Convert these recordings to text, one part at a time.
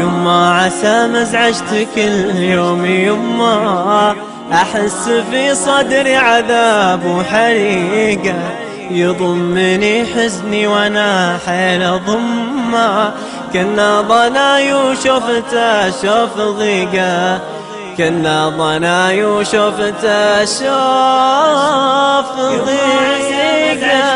يما عسى مزعجتك اليوم يما، أحس في صدري عذاب وحريقة، يضمني حزني وانا حيل ضمه، كنا ضناي وشفته شوف ضيقه، كنا ضناي وشفته شوف ضيقه.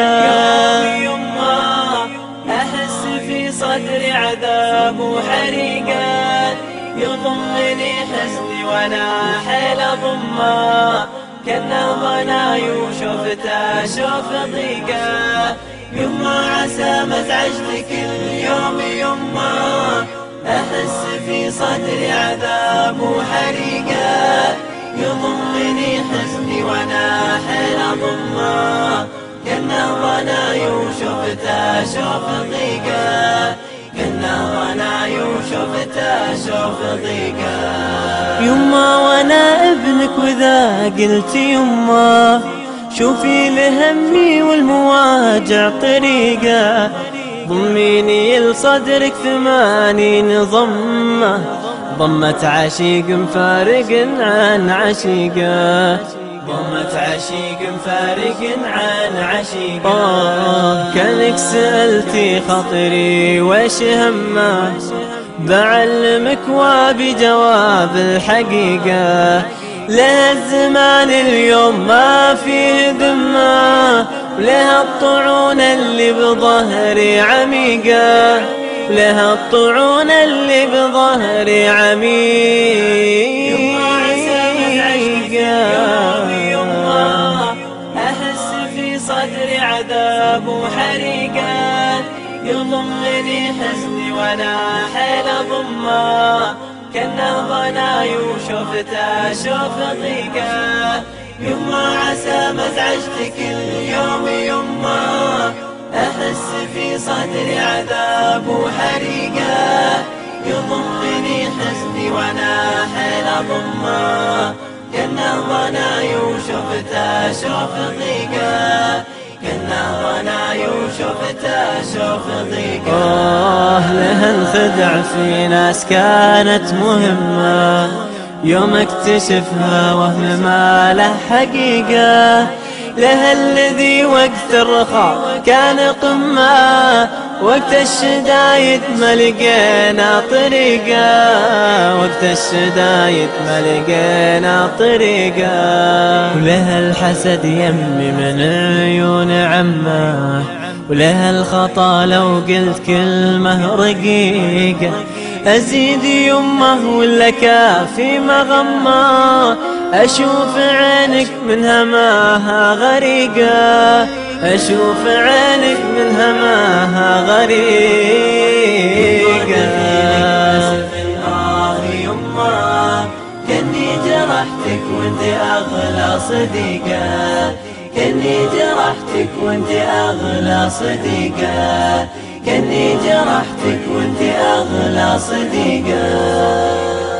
أحس في صدري عذاب وحريقة، يضمني حزني وانا حيل ضمه، كنا ضناي وشفته شوف ضيقه. يما عسى مزعجتك اليوم يما، أحس في صدري عذاب وحريقة، يضمني حزني وانا حيل ضمه، كنا ضناي وشفته شوف ضيقه، كنا ضناي وشفته شوف ضيقه. يما وانا ابنك وذا قلت يما، شوفي لهمي والمواجع طريقه، ضميني لصدرك 80 ضمه، ضمة عشيق مفارق عن عشيقه، ضمة عشيق مفارق عن عشيقه. كانك سألتي خاطري وش همه، بعلمك وبجواب الحقيقة، له الزمان اليوم ما فيه ذمة، له الطعون اللي بظهري عميقة، له الطعون اللي بظهري عميقة. أحس في صدري عذاب وحريقة، يضمني حزني وانا حيل ضمه، كنا ضناي وشفته شوف ضيقه. يما عسى مزعجتك اليوم يما، أحس في صدري عذاب وحريقة، يضمني حزني وانا حيل ضمه، كنا ضناي وشفته شوف ضيقه، كنا ضناي وشفته شوف ضيقه. لها انخدع في ناس كانت مهمة، يوم اكتشفها وهم ما له حقيقة، لها الذي وقت الرخاء كان قمة، وقت الشدايد ما لقينا طريقة، وقت الشدايد ما لقينا طريقة. ولها الحسد يمي من عيون عمه، ولها الخطا لو قلت كلمة رقيقة، أزيد يمه ولا كافي مغمه، أشوف عينك من هماها غريقة، أشوف عينك من هماها غريقة. يما كني جرحتك وانت أغلى صديقة، كني جرحتك وانت أغلى صديقة، كني جرحتك وانت أغلى صديقة.